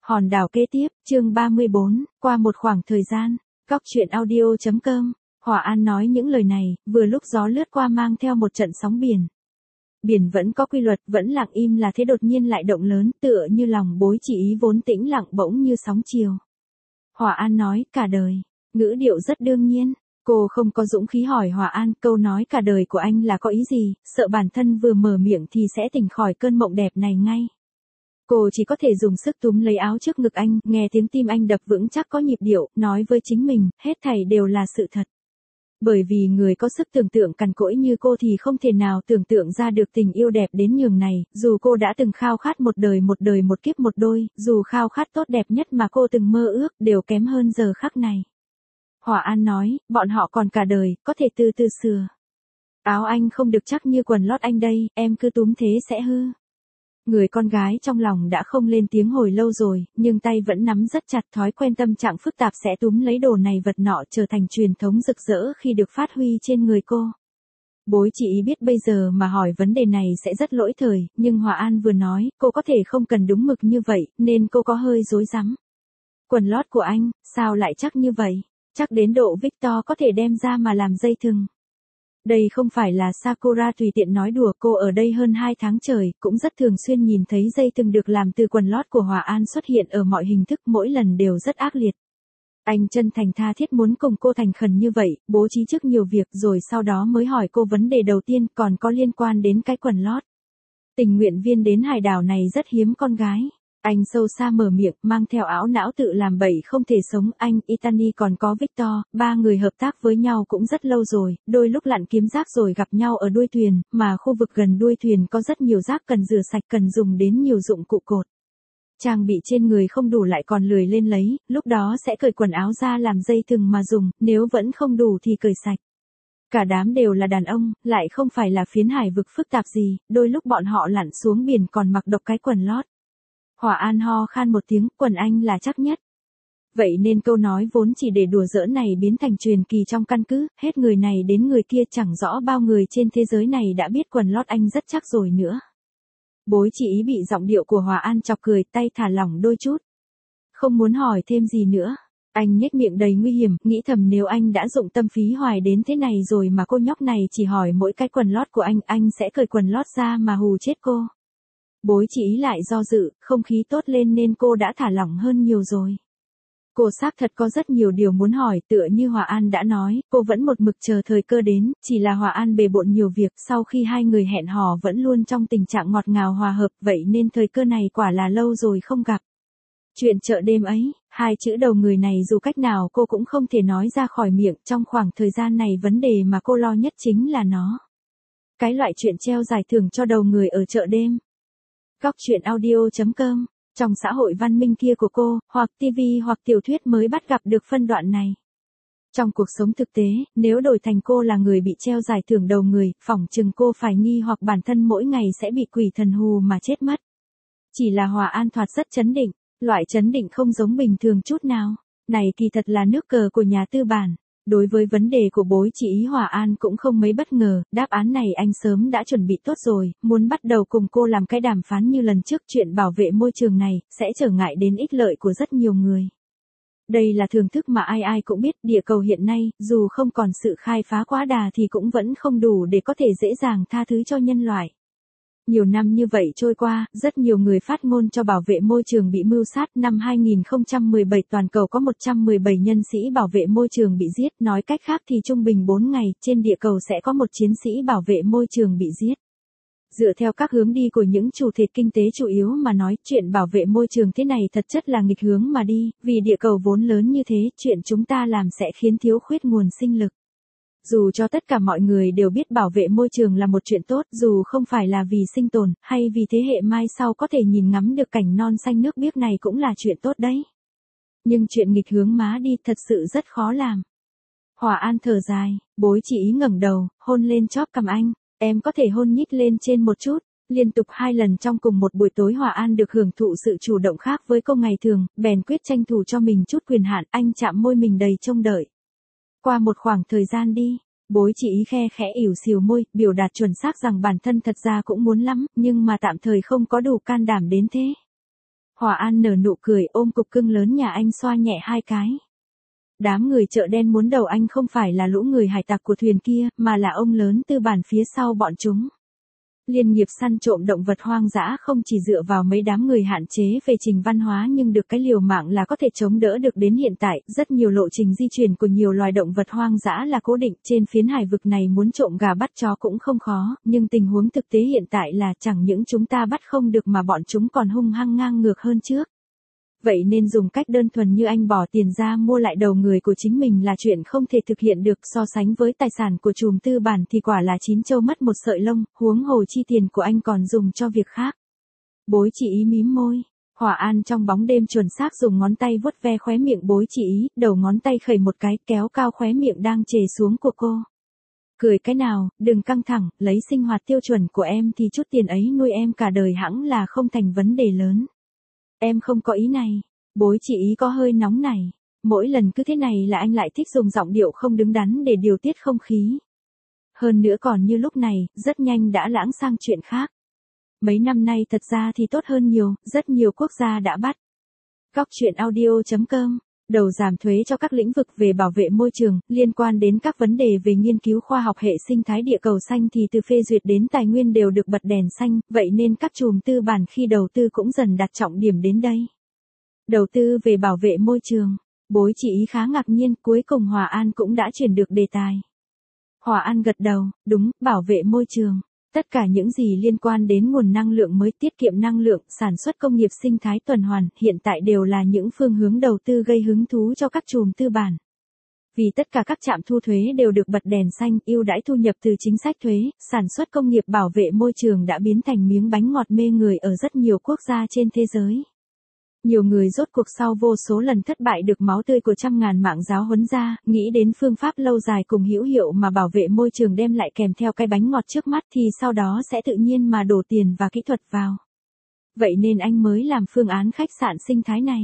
Hòn đảo kế tiếp, chương 34, qua một khoảng thời gian, góc truyện audio.com, Hòa An nói những lời này, vừa lúc gió lướt qua mang theo một trận sóng biển. Biển vẫn có quy luật, vẫn lặng im là thế đột nhiên lại động lớn, tựa như lòng Bối Chỉ Ý vốn tĩnh lặng bỗng như sóng chiều. Hòa An nói, cả đời, ngữ điệu rất đương nhiên. Cô không có dũng khí hỏi Hòa An, câu nói cả đời của anh là có ý gì, sợ bản thân vừa mở miệng thì sẽ tỉnh khỏi cơn mộng đẹp này ngay. Cô chỉ có thể dùng sức túm lấy áo trước ngực anh, nghe tiếng tim anh đập vững chắc có nhịp điệu, nói với chính mình, hết thảy đều là sự thật. Bởi vì người có sức tưởng tượng cằn cỗi như cô thì không thể nào tưởng tượng ra được tình yêu đẹp đến nhường này, dù cô đã từng khao khát một đời một kiếp một đôi, dù khao khát tốt đẹp nhất mà cô từng mơ ước đều kém hơn giờ khắc này. Hòa An nói, bọn họ còn cả đời, có thể từ từ sửa. Áo anh không được chắc như quần lót anh đây, em cứ túm thế sẽ hư. Người con gái trong lòng đã không lên tiếng hồi lâu rồi, nhưng tay vẫn nắm rất chặt, thói quen tâm trạng phức tạp sẽ túm lấy đồ này vật nọ trở thành truyền thống rực rỡ khi được phát huy trên người cô. Bối Chỉ Ý biết bây giờ mà hỏi vấn đề này sẽ rất lỗi thời, nhưng Hòa An vừa nói, cô có thể không cần đúng mực như vậy, nên cô có hơi rối rắm. Quần lót của anh, sao lại chắc như vậy? Chắc đến độ Victor có thể đem ra mà làm dây thừng. Đây không phải là Sakura tùy tiện nói đùa, cô ở đây hơn 2 tháng trời, cũng rất thường xuyên nhìn thấy dây thừng được làm từ quần lót của Hòa An xuất hiện ở mọi hình thức, mỗi lần đều rất ác liệt. Anh chân thành tha thiết muốn cùng cô thành khẩn như vậy, bố trí trước nhiều việc rồi sau đó mới hỏi cô vấn đề đầu tiên còn có liên quan đến cái quần lót. Tình nguyện viên đến hải đảo này rất hiếm con gái. Anh sâu xa mở miệng, mang theo áo não tự làm bậy không thể sống, anh, Itani còn có Victor, ba người hợp tác với nhau cũng rất lâu rồi, đôi lúc lặn kiếm rác rồi gặp nhau ở đuôi thuyền, mà khu vực gần đuôi thuyền có rất nhiều rác cần rửa sạch, cần dùng đến nhiều dụng cụ cột. Trang bị trên người không đủ lại còn lười lên lấy, lúc đó sẽ cởi quần áo ra làm dây thừng mà dùng, nếu vẫn không đủ thì cởi sạch. Cả đám đều là đàn ông, lại không phải là phiến hải vực phức tạp gì, đôi lúc bọn họ lặn xuống biển còn mặc độc cái quần lót. Hòa An ho khan một tiếng, quần anh là chắc nhất. Vậy nên câu nói vốn chỉ để đùa giỡn này biến thành truyền kỳ trong căn cứ, hết người này đến người kia chẳng rõ bao người trên thế giới này đã biết quần lót anh rất chắc rồi nữa. Bối Chỉ Ý bị giọng điệu của Hòa An chọc cười, tay thả lỏng đôi chút. Không muốn hỏi thêm gì nữa. Anh nhếch miệng đầy nguy hiểm, nghĩ thầm nếu anh đã dụng tâm phí hoài đến thế này rồi mà cô nhóc này chỉ hỏi mỗi cái quần lót của anh sẽ cởi quần lót ra mà hù chết cô. Bối Chỉ Ý lại do dự, không khí tốt lên nên cô đã thả lỏng hơn nhiều rồi. Cô xác thật có rất nhiều điều muốn hỏi, tựa như Hòa An đã nói, cô vẫn một mực chờ thời cơ đến, chỉ là Hòa An bề bộn nhiều việc, sau khi hai người hẹn hò vẫn luôn trong tình trạng ngọt ngào hòa hợp, vậy nên thời cơ này quả là lâu rồi không gặp. Chuyện chợ đêm ấy, hai chữ đầu người này dù cách nào cô cũng không thể nói ra khỏi miệng, trong khoảng thời gian này vấn đề mà cô lo nhất chính là nó. Cái loại chuyện treo giải thưởng cho đầu người ở chợ đêm. Góc truyện audio.com, trong xã hội văn minh kia của cô, hoặc TV hoặc tiểu thuyết mới bắt gặp được phân đoạn này. Trong cuộc sống thực tế, nếu đổi thành cô là người bị treo giải thưởng đầu người, phỏng chừng cô phải nghi hoặc bản thân mỗi ngày sẽ bị quỷ thần hù mà chết mất. Chỉ là Hòa An thoạt rất chấn định, loại chấn định không giống bình thường chút nào. Này kỳ thật là nước cờ của nhà tư bản. Đối với vấn đề của Bối Chỉ Ý Hòa An cũng không mấy bất ngờ, đáp án này anh sớm đã chuẩn bị tốt rồi, muốn bắt đầu cùng cô làm cái đàm phán như lần trước, chuyện bảo vệ môi trường này, sẽ trở ngại đến ích lợi của rất nhiều người. Đây là thưởng thức mà ai ai cũng biết, địa cầu hiện nay, dù không còn sự khai phá quá đà thì cũng vẫn không đủ để có thể dễ dàng tha thứ cho nhân loại. Nhiều năm như vậy trôi qua, rất nhiều người phát ngôn cho bảo vệ môi trường bị mưu sát. Năm 2017 toàn cầu có 117 nhân sĩ bảo vệ môi trường bị giết, nói cách khác thì trung bình 4 ngày, trên địa cầu sẽ có một chiến sĩ bảo vệ môi trường bị giết. Dựa theo các hướng đi của những chủ thể kinh tế chủ yếu mà nói, chuyện bảo vệ môi trường thế này thật chất là nghịch hướng mà đi, vì địa cầu vốn lớn như thế, chuyện chúng ta làm sẽ khiến thiếu khuyết nguồn sinh lực. Dù cho tất cả mọi người đều biết bảo vệ môi trường là một chuyện tốt, dù không phải là vì sinh tồn, hay vì thế hệ mai sau có thể nhìn ngắm được cảnh non xanh nước biếc này cũng là chuyện tốt đấy. Nhưng chuyện nghịch hướng má đi thật sự rất khó làm. Hòa An thở dài, Bối Chỉ Ý ngẩng đầu, hôn lên chóp cằm anh, em có thể hôn nhích lên trên một chút. Liên tục 2 lần trong cùng một buổi tối Hòa An được hưởng thụ sự chủ động khác với cô ngày thường, bèn quyết tranh thủ cho mình chút quyền hạn, anh chạm môi mình đầy trông đợi. Qua một khoảng thời gian đi, Bối Chỉ Ý khe khẽ ỉu xìu môi, biểu đạt chuẩn xác rằng bản thân thật ra cũng muốn lắm, nhưng mà tạm thời không có đủ can đảm đến thế. Hòa An nở nụ cười ôm cục cưng lớn nhà anh xoa nhẹ hai cái. Đám người chợ đen muốn đầu anh không phải là lũ người hải tặc của thuyền kia, mà là ông lớn tư bản phía sau bọn chúng. Liên nghiệp săn trộm động vật hoang dã không chỉ dựa vào mấy đám người hạn chế về trình văn hóa nhưng được cái liều mạng là có thể chống đỡ được đến hiện tại. Rất nhiều lộ trình di chuyển của nhiều loài động vật hoang dã là cố định, trên phiến hải vực này muốn trộm gà bắt chó cũng không khó, nhưng tình huống thực tế hiện tại là chẳng những chúng ta bắt không được mà bọn chúng còn hung hăng ngang ngược hơn trước. Vậy nên dùng cách đơn thuần như anh bỏ tiền ra mua lại đầu người của chính mình là chuyện không thể thực hiện được, so sánh với tài sản của trùm tư bản thì quả là chín châu mất một sợi lông, huống hồ chi tiền của anh còn dùng cho việc khác. Bối chị ý mím môi. Hòa An trong bóng đêm chuẩn xác dùng ngón tay vuốt ve khóe miệng bối chị ý, đầu ngón tay khẩy một cái kéo cao khóe miệng đang trề xuống của cô. Cười cái nào, đừng căng thẳng, lấy sinh hoạt tiêu chuẩn của em thì chút tiền ấy nuôi em cả đời hẵng là không thành vấn đề lớn. Em không có ý này. Bối chị ý có hơi nóng này. Mỗi lần cứ thế này là anh lại thích dùng giọng điệu không đứng đắn để điều tiết không khí. Hơn nữa còn như lúc này, rất nhanh đã lãng sang chuyện khác. Mấy năm nay thật ra thì tốt hơn nhiều, rất nhiều quốc gia đã bắt. Góc truyện audio.com. Đầu giảm thuế cho các lĩnh vực về bảo vệ môi trường, liên quan đến các vấn đề về nghiên cứu khoa học hệ sinh thái địa cầu xanh thì từ phê duyệt đến tài nguyên đều được bật đèn xanh, vậy nên các trùm tư bản khi đầu tư cũng dần đặt trọng điểm đến đây. Đầu tư về bảo vệ môi trường. Bối chị ý khá ngạc nhiên, cuối cùng Hòa An cũng đã chuyển được đề tài. Hòa An gật đầu, đúng, bảo vệ môi trường. Tất cả những gì liên quan đến nguồn năng lượng mới, tiết kiệm năng lượng, sản xuất công nghiệp sinh thái tuần hoàn, hiện tại đều là những phương hướng đầu tư gây hứng thú cho các trùm tư bản. Vì tất cả các trạm thu thuế đều được bật đèn xanh, ưu đãi thu nhập từ chính sách thuế, sản xuất công nghiệp bảo vệ môi trường đã biến thành miếng bánh ngọt mê người ở rất nhiều quốc gia trên thế giới. Nhiều người rốt cuộc sau vô số lần thất bại được máu tươi của trăm ngàn mạng giáo huấn ra, nghĩ đến phương pháp lâu dài cùng hữu hiệu mà bảo vệ môi trường đem lại kèm theo cái bánh ngọt trước mắt thì sau đó sẽ tự nhiên mà đổ tiền và kỹ thuật vào. Vậy nên anh mới làm phương án khách sạn sinh thái này.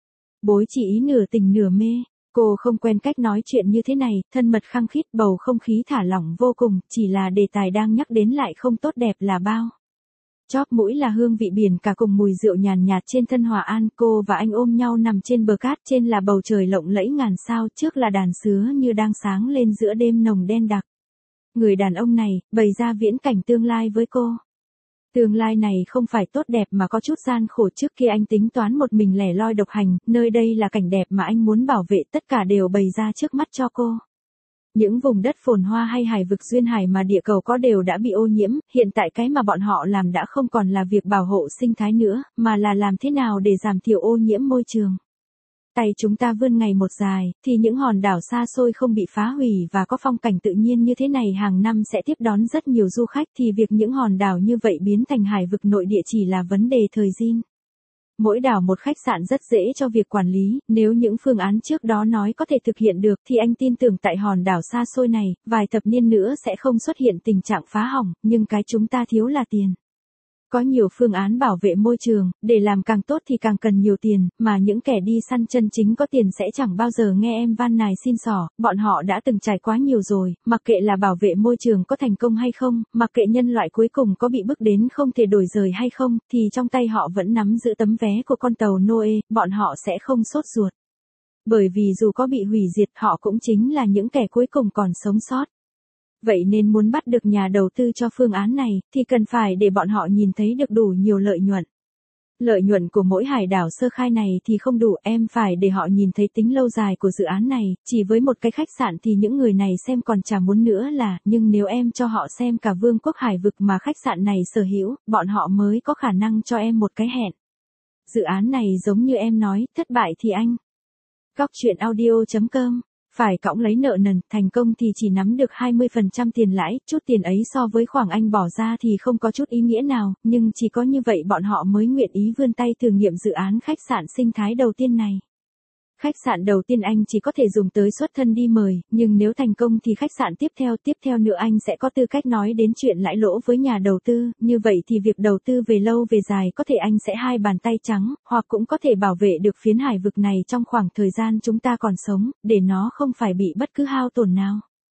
Bối chị ý nửa tình nửa mê, cô không quen cách nói chuyện như thế này, thân mật khăng khít, bầu không khí thả lỏng vô cùng, chỉ là đề tài đang nhắc đến lại không tốt đẹp là bao. Chóp mũi là hương vị biển cả cùng mùi rượu nhàn nhạt trên thân Hòa An, cô và anh ôm nhau nằm trên bờ cát, trên là bầu trời lộng lẫy ngàn sao, trước là đàn sứa như đang sáng lên giữa đêm nồng đen đặc. Người đàn ông này, bày ra viễn cảnh tương lai với cô. Tương lai này không phải tốt đẹp mà có chút gian khổ, trước kia anh tính toán một mình lẻ loi độc hành, nơi đây là cảnh đẹp mà anh muốn bảo vệ, tất cả đều bày ra trước mắt cho cô. Những vùng đất phồn hoa hay hải vực duyên hải mà địa cầu có đều đã bị ô nhiễm, hiện tại cái mà bọn họ làm đã không còn là việc bảo hộ sinh thái nữa, mà là làm thế nào để giảm thiểu ô nhiễm môi trường. Tay chúng ta vươn ngày một dài, thì những hòn đảo xa xôi không bị phá hủy và có phong cảnh tự nhiên như thế này hàng năm sẽ tiếp đón rất nhiều du khách, thì việc những hòn đảo như vậy biến thành hải vực nội địa chỉ là vấn đề thời gian. Mỗi đảo một khách sạn rất dễ cho việc quản lý, nếu những phương án trước đó nói có thể thực hiện được thì anh tin tưởng tại hòn đảo xa xôi này, vài thập niên nữa sẽ không xuất hiện tình trạng phá hỏng, nhưng cái chúng ta thiếu là tiền. Có nhiều phương án bảo vệ môi trường, để làm càng tốt thì càng cần nhiều tiền, mà những kẻ đi săn chân chính có tiền sẽ chẳng bao giờ nghe em van nài xin xỏ, bọn họ đã từng trải quá nhiều rồi, mặc kệ là bảo vệ môi trường có thành công hay không, mặc kệ nhân loại cuối cùng có bị bước đến không thể đổi rời hay không, thì trong tay họ vẫn nắm giữ tấm vé của con tàu Noe, bọn họ sẽ không sốt ruột. Bởi vì dù có bị hủy diệt họ cũng chính là những kẻ cuối cùng còn sống sót. Vậy nên muốn bắt được nhà đầu tư cho phương án này, thì cần phải để bọn họ nhìn thấy được đủ nhiều lợi nhuận. Lợi nhuận của mỗi hải đảo sơ khai này thì không đủ, em phải để họ nhìn thấy tính lâu dài của dự án này, chỉ với một cái khách sạn thì những người này xem còn chả muốn nữa là, nhưng nếu em cho họ xem cả vương quốc hải vực mà khách sạn này sở hữu, bọn họ mới có khả năng cho em một cái hẹn. Dự án này giống như em nói, thất bại thì anh. Góc truyện audio.com. Phải cõng lấy nợ nần, thành công thì chỉ nắm được 20% tiền lãi, chút tiền ấy so với khoảng anh bỏ ra thì không có chút ý nghĩa nào, nhưng chỉ có như vậy bọn họ mới nguyện ý vươn tay thử nghiệm dự án khách sạn sinh thái đầu tiên này. Khách sạn đầu tiên anh chỉ có thể dùng tới xuất thân đi mời, nhưng nếu thành công thì khách sạn tiếp theo nữa anh sẽ có tư cách nói đến chuyện lãi lỗ với nhà đầu tư, như vậy thì việc đầu tư về lâu về dài có thể anh sẽ hai bàn tay trắng, hoặc cũng có thể bảo vệ được phiến hải vực này trong khoảng thời gian chúng ta còn sống, để nó không phải bị bất cứ hao tổn nào.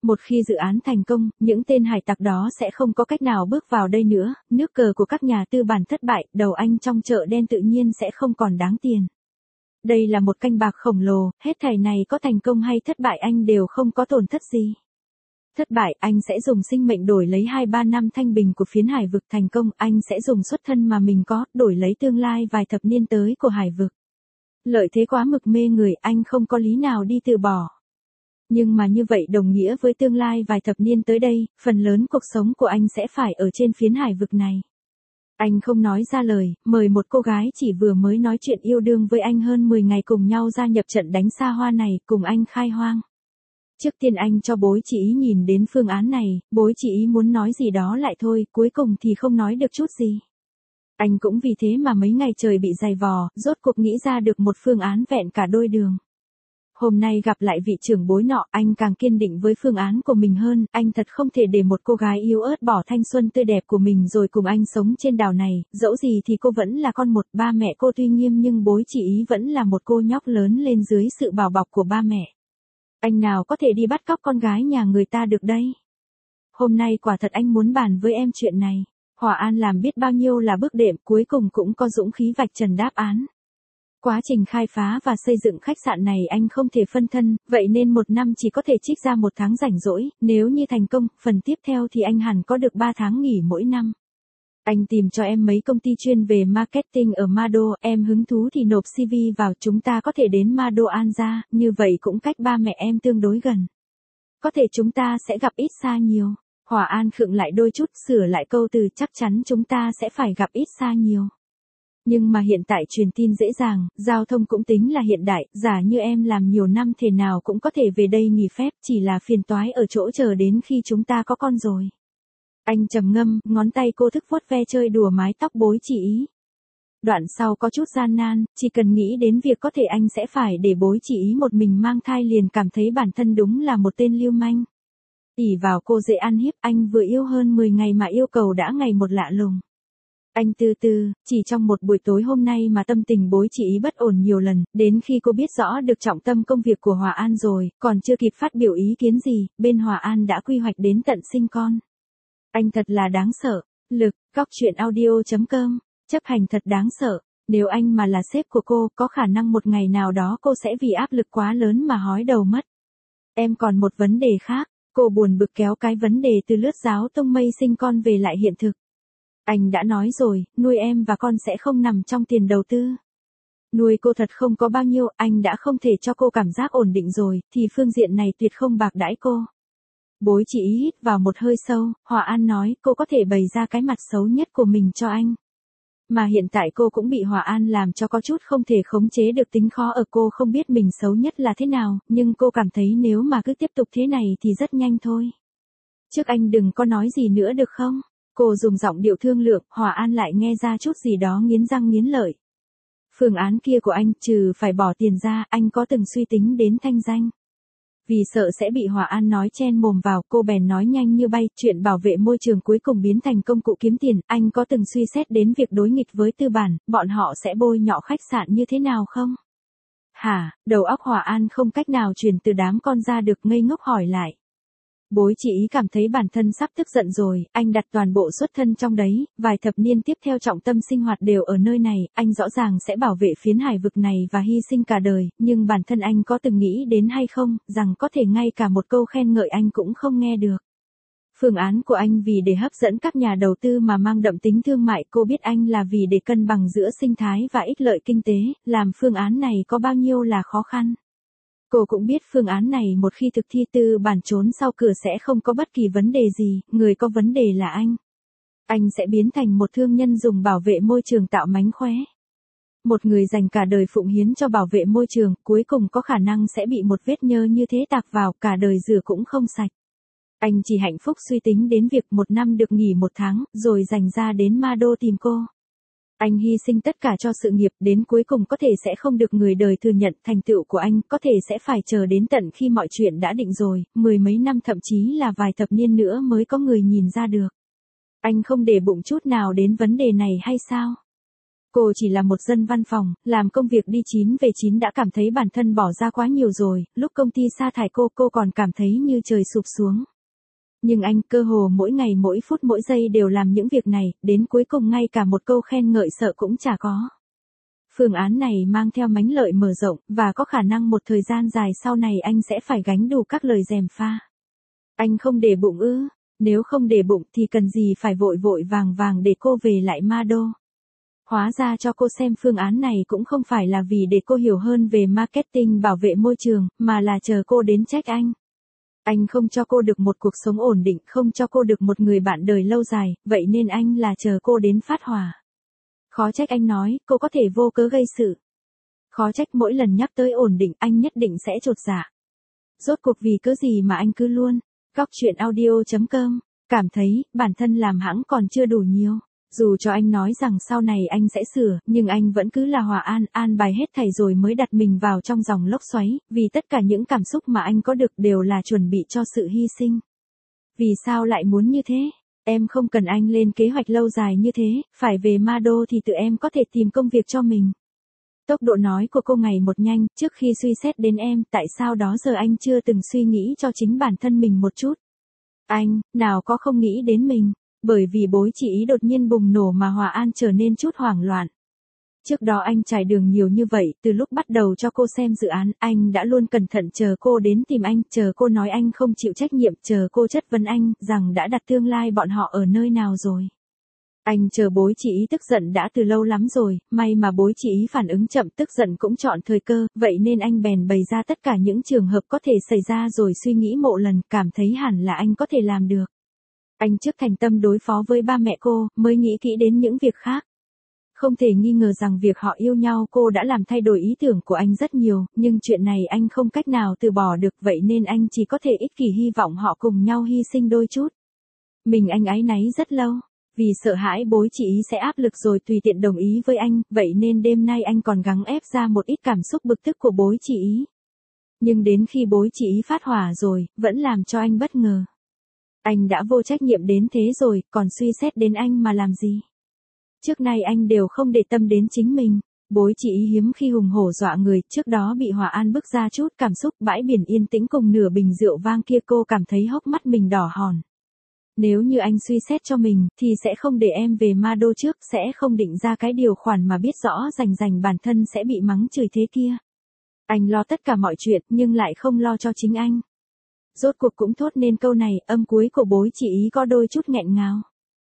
Một khi dự án thành công, những tên hải tặc đó sẽ không có cách nào bước vào đây nữa, nước cờ của các nhà tư bản thất bại, đầu anh trong chợ đen tự nhiên sẽ không còn đáng tiền. Đây là một canh bạc khổng lồ, hết thảy này có thành công hay thất bại anh đều không có tổn thất gì. Thất bại, anh sẽ dùng sinh mệnh đổi lấy 2-3 năm thanh bình của phiến hải vực. Thành công, anh sẽ dùng xuất thân mà mình có, đổi lấy tương lai vài thập niên tới của hải vực. Lợi thế quá mực mê người, anh không có lý nào đi từ bỏ. Nhưng mà như vậy đồng nghĩa với tương lai vài thập niên tới đây, phần lớn cuộc sống của anh sẽ phải ở trên phiến hải vực này. Anh không nói ra lời, mời một cô gái chỉ vừa mới nói chuyện yêu đương với anh hơn 10 ngày cùng nhau gia nhập trận đánh xa hoa này, cùng anh khai hoang. Trước tiên anh cho bối chị ý nhìn đến phương án này, bối chị ý muốn nói gì đó lại thôi, cuối cùng thì không nói được chút gì. Anh cũng vì thế mà mấy ngày trời bị dày vò, rốt cuộc nghĩ ra được một phương án vẹn cả đôi đường. Hôm nay gặp lại vị trưởng bối nọ, anh càng kiên định với phương án của mình hơn, anh thật không thể để một cô gái yếu ớt bỏ thanh xuân tươi đẹp của mình rồi cùng anh sống trên đảo này, dẫu gì thì cô vẫn là con một, ba mẹ cô tuy nghiêm nhưng bối chị ý vẫn là một cô nhóc lớn lên dưới sự bảo bọc của ba mẹ. Anh nào có thể đi bắt cóc con gái nhà người ta được đây? Hôm nay quả thật anh muốn bàn với em chuyện này. Hòa An làm biết bao nhiêu là bước đệm, cuối cùng cũng có dũng khí vạch trần đáp án. Quá trình khai phá và xây dựng khách sạn này anh không thể phân thân, vậy nên một năm chỉ có thể trích ra 1 tháng rảnh rỗi, nếu như thành công, phần tiếp theo thì anh hẳn có được 3 tháng nghỉ mỗi năm. Anh tìm cho em mấy công ty chuyên về marketing ở Mado, em hứng thú thì nộp CV vào, chúng ta có thể đến Mado An ra, như vậy cũng cách ba mẹ em tương đối gần. Có thể chúng ta sẽ gặp ít xa nhiều. Hòa An khựng lại đôi chút, sửa lại câu từ, chắc chắn chúng ta sẽ phải gặp ít xa nhiều. Nhưng mà hiện tại truyền tin dễ dàng, giao thông cũng tính là hiện đại, giả như em làm nhiều năm thế nào cũng có thể về đây nghỉ phép, chỉ là phiền toái ở chỗ chờ đến khi chúng ta có con rồi. Anh trầm ngâm, ngón tay cô thức vuốt ve chơi đùa mái tóc bối chị ý. Đoạn sau có chút gian nan, chỉ cần nghĩ đến việc có thể anh sẽ phải để bối chị ý một mình mang thai liền cảm thấy bản thân đúng là một tên lưu manh. Ỷ vào cô dễ ăn hiếp, anh vừa yêu hơn 10 ngày mà yêu cầu đã ngày một lạ lùng. Anh từ từ, chỉ trong một buổi tối hôm nay mà tâm tình bối chị ý bất ổn nhiều lần, đến khi cô biết rõ được trọng tâm công việc của Hòa An rồi, còn chưa kịp phát biểu ý kiến gì, bên Hòa An đã quy hoạch đến tận sinh con. Anh thật là đáng sợ. Lực, Cóc Truyện Audio.com, chấp hành thật đáng sợ. Nếu anh mà là sếp của cô, có khả năng một ngày nào đó cô sẽ vì áp lực quá lớn mà hói đầu mất. Em còn một vấn đề khác. Cô buồn bực kéo cái vấn đề từ lướt giáo tông mây sinh con về lại hiện thực. Anh đã nói rồi, nuôi em và con sẽ không nằm trong tiền đầu tư. Nuôi cô thật không có bao nhiêu, anh đã không thể cho cô cảm giác ổn định rồi, thì phương diện này tuyệt không bạc đãi cô. Bối chị ý hít vào một hơi sâu, Hòa An nói cô có thể bày ra cái mặt xấu nhất của mình cho anh. Mà hiện tại cô cũng bị Hòa An làm cho có chút không thể khống chế được tính khó ở cô không biết mình xấu nhất là thế nào, nhưng cô cảm thấy nếu mà cứ tiếp tục thế này thì rất nhanh thôi. Trước anh đừng có nói gì nữa được không? Cô dùng giọng điệu thương lượng, Hòa An lại nghe ra chút gì đó nghiến răng nghiến lợi. Phương án kia của anh, trừ phải bỏ tiền ra, anh có từng suy tính đến thanh danh. Vì sợ sẽ bị Hòa An nói chen mồm vào, cô bèn nói nhanh như bay, chuyện bảo vệ môi trường cuối cùng biến thành công cụ kiếm tiền, anh có từng suy xét đến việc đối nghịch với tư bản, bọn họ sẽ bôi nhọ khách sạn như thế nào không? Hả, đầu óc Hòa An không cách nào truyền từ đám con ra được, ngây ngốc hỏi lại. Bối chị ý cảm thấy bản thân sắp tức giận rồi, anh đặt toàn bộ xuất thân trong đấy, vài thập niên tiếp theo trọng tâm sinh hoạt đều ở nơi này, anh rõ ràng sẽ bảo vệ phiến hải vực này và hy sinh cả đời, nhưng bản thân anh có từng nghĩ đến hay không, rằng có thể ngay cả một câu khen ngợi anh cũng không nghe được. Phương án của anh vì để hấp dẫn các nhà đầu tư mà mang đậm tính thương mại, cô biết anh là vì để cân bằng giữa sinh thái và ích lợi kinh tế, làm phương án này có bao nhiêu là khó khăn. Cô cũng biết phương án này một khi thực thi tư bản trốn sau cửa sẽ không có bất kỳ vấn đề gì, người có vấn đề là anh. Anh sẽ biến thành một thương nhân dùng bảo vệ môi trường tạo mánh khóe. Một người dành cả đời phụng hiến cho bảo vệ môi trường, cuối cùng có khả năng sẽ bị một vết nhơ như thế tạc vào, cả đời rửa cũng không sạch. Anh chỉ hạnh phúc suy tính đến việc một năm được nghỉ 1 tháng, rồi dành ra đến Mado tìm cô. Anh hy sinh tất cả cho sự nghiệp, đến cuối cùng có thể sẽ không được người đời thừa nhận thành tựu của anh, có thể sẽ phải chờ đến tận khi mọi chuyện đã định rồi, 10 mấy năm thậm chí là vài thập niên nữa mới có người nhìn ra được. Anh không để bụng chút nào đến vấn đề này hay sao? Cô chỉ là một dân văn phòng, làm công việc đi 9 về 9 đã cảm thấy bản thân bỏ ra quá nhiều rồi, lúc công ty sa thải cô còn cảm thấy như trời sụp xuống. Nhưng anh cơ hồ mỗi ngày mỗi phút mỗi giây đều làm những việc này, đến cuối cùng ngay cả một câu khen ngợi sợ cũng chả có. Phương án này mang theo mánh lợi mở rộng, và có khả năng một thời gian dài sau này anh sẽ phải gánh đủ các lời gièm pha. Anh không để bụng ư? Nếu không để bụng thì cần gì phải vội vội vàng vàng để cô về lại Ma Đô. Hóa ra cho cô xem phương án này cũng không phải là vì để cô hiểu hơn về marketing bảo vệ môi trường, mà là chờ cô đến trách anh. Anh không cho cô được một cuộc sống ổn định, không cho cô được một người bạn đời lâu dài, vậy nên anh là chờ cô đến phát hỏa. Khó trách anh nói, cô có thể vô cớ gây sự. Khó trách mỗi lần nhắc tới ổn định anh nhất định sẽ chột dạ. Rốt cuộc vì cớ gì mà anh cứ luôn. Góc chuyện audio.com, cảm thấy bản thân làm hãng còn chưa đủ nhiều. Dù cho anh nói rằng sau này anh sẽ sửa, nhưng anh vẫn cứ là Hòa an bài hết thảy rồi mới đặt mình vào trong dòng lốc xoáy, vì tất cả những cảm xúc mà anh có được đều là chuẩn bị cho sự hy sinh. Vì sao lại muốn như thế? Em không cần anh lên kế hoạch lâu dài như thế, phải về Ma Đô thì tự em có thể tìm công việc cho mình. Tốc độ nói của cô ngày một nhanh, trước khi suy xét đến em, tại sao đó giờ anh chưa từng suy nghĩ cho chính bản thân mình một chút? Anh, nào có không nghĩ đến mình, bởi vì bối chị ý đột nhiên bùng nổ mà Hòa An trở nên chút hoảng loạn. Trước đó anh trải đường nhiều như vậy, từ lúc bắt đầu cho cô xem dự án, anh đã luôn cẩn thận chờ cô đến tìm anh, chờ cô nói anh không chịu trách nhiệm, chờ cô chất vấn anh, rằng đã đặt tương lai bọn họ ở nơi nào rồi. Anh chờ bối chị ý tức giận đã từ lâu lắm rồi, may mà bối chị ý phản ứng chậm, tức giận cũng chọn thời cơ, vậy nên anh bèn bày ra tất cả những trường hợp có thể xảy ra rồi suy nghĩ mộ lần, cảm thấy hẳn là anh có thể làm được. Anh trước thành tâm đối phó với ba mẹ cô, mới nghĩ kỹ đến những việc khác. Không thể nghi ngờ rằng việc họ yêu nhau cô đã làm thay đổi ý tưởng của anh rất nhiều, nhưng chuyện này anh không cách nào từ bỏ được, vậy nên anh chỉ có thể ích kỷ hy vọng họ cùng nhau hy sinh đôi chút. Mình anh áy náy rất lâu, vì sợ hãi bối chị ý sẽ áp lực rồi tùy tiện đồng ý với anh, vậy nên đêm nay anh còn gắng ép ra một ít cảm xúc bực tức của bối chị ý. Nhưng đến khi bối chị ý phát hỏa rồi, vẫn làm cho anh bất ngờ. Anh đã vô trách nhiệm đến thế rồi, còn suy xét đến anh mà làm gì? Trước nay anh đều không để tâm đến chính mình. Bối chị ý hiếm khi hùng hổ dọa người, trước đó bị Hòa An bức ra chút cảm xúc, bãi biển yên tĩnh cùng nửa bình rượu vang kia cô cảm thấy hốc mắt mình đỏ hòn. Nếu như anh suy xét cho mình, thì sẽ không để em về Ma Đô trước, sẽ không định ra cái điều khoản mà biết rõ rành bản thân sẽ bị mắng chửi thế kia. Anh lo tất cả mọi chuyện, nhưng lại không lo cho chính anh. Rốt cuộc cũng thốt nên câu này, âm cuối của bối chị ý có đôi chút nghẹn ngào.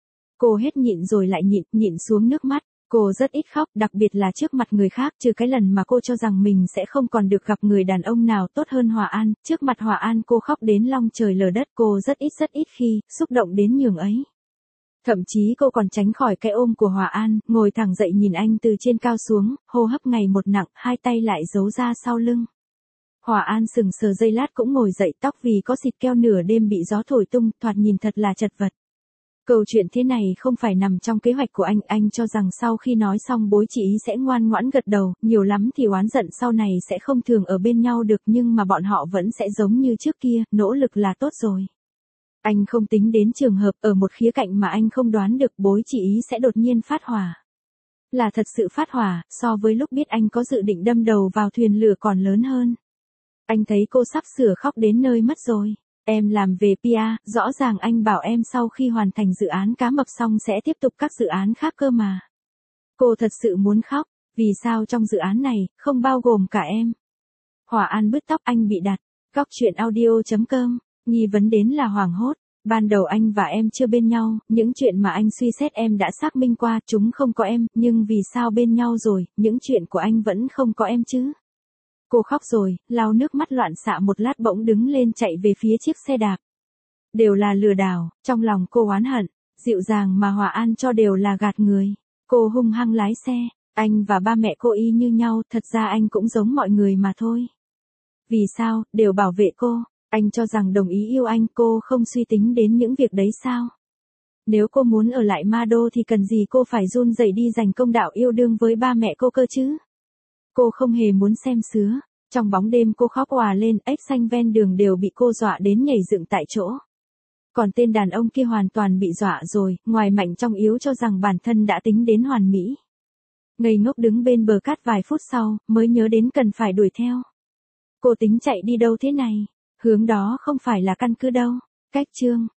Cô hết nhịn rồi lại nhịn xuống nước mắt. Cô rất ít khóc, đặc biệt là trước mặt người khác, trừ cái lần mà cô cho rằng mình sẽ không còn được gặp người đàn ông nào tốt hơn Hòa An. Trước mặt Hòa An cô khóc đến long trời lở đất, cô rất ít khi, xúc động đến nhường ấy. Thậm chí cô còn tránh khỏi cái ôm của Hòa An, ngồi thẳng dậy nhìn anh từ trên cao xuống, hô hấp ngày một nặng, hai tay lại giấu ra sau lưng. Hòa An sừng sờ giây lát cũng ngồi dậy, tóc vì có xịt keo nửa đêm bị gió thổi tung, thoạt nhìn thật là chật vật. Câu chuyện thế này không phải nằm trong kế hoạch của anh cho rằng sau khi nói xong bối chị ý sẽ ngoan ngoãn gật đầu, nhiều lắm thì oán giận sau này sẽ không thường ở bên nhau được, nhưng mà bọn họ vẫn sẽ giống như trước kia, nỗ lực là tốt rồi. Anh không tính đến trường hợp ở một khía cạnh mà anh không đoán được bối chị ý sẽ đột nhiên phát hỏa. Là thật sự phát hỏa, so với lúc biết anh có dự định đâm đầu vào thuyền lửa còn lớn hơn. Anh thấy cô sắp sửa khóc đến nơi mất rồi. Em làm về PR, rõ ràng anh bảo em sau khi hoàn thành dự án cá mập xong sẽ tiếp tục các dự án khác cơ mà. Cô thật sự muốn khóc, vì sao trong dự án này, không bao gồm cả em? Hòa An bứt tóc, anh bị đặt. Góc chuyện audio.com, nghi vấn đến là hoảng hốt. Ban đầu anh và em chưa bên nhau, những chuyện mà anh suy xét em đã xác minh qua, chúng không có em, nhưng vì sao bên nhau rồi, những chuyện của anh vẫn không có em chứ? Cô khóc rồi, lau nước mắt loạn xạ một lát bỗng đứng lên chạy về phía chiếc xe đạp. Đều là lừa đảo, trong lòng cô oán hận, dịu dàng mà Hòa An cho đều là gạt người. Cô hung hăng lái xe, anh và ba mẹ cô y như nhau, thật ra anh cũng giống mọi người mà thôi. Vì sao, đều bảo vệ cô, anh cho rằng đồng ý yêu anh, cô không suy tính đến những việc đấy sao? Nếu cô muốn ở lại Ma Đô thì cần gì cô phải run rẩy đi giành công đạo yêu đương với ba mẹ cô cơ chứ? Cô không hề muốn xem sứa. Trong bóng đêm cô khóc òa lên, ếch xanh ven đường đều bị cô dọa đến nhảy dựng tại chỗ. Còn tên đàn ông kia hoàn toàn bị dọa rồi, ngoài mạnh trong yếu cho rằng bản thân đã tính đến hoàn mỹ. Ngây ngốc đứng bên bờ cát vài phút sau, mới nhớ đến cần phải đuổi theo. Cô tính chạy đi đâu thế này? Hướng đó không phải là căn cứ đâu. Cách chương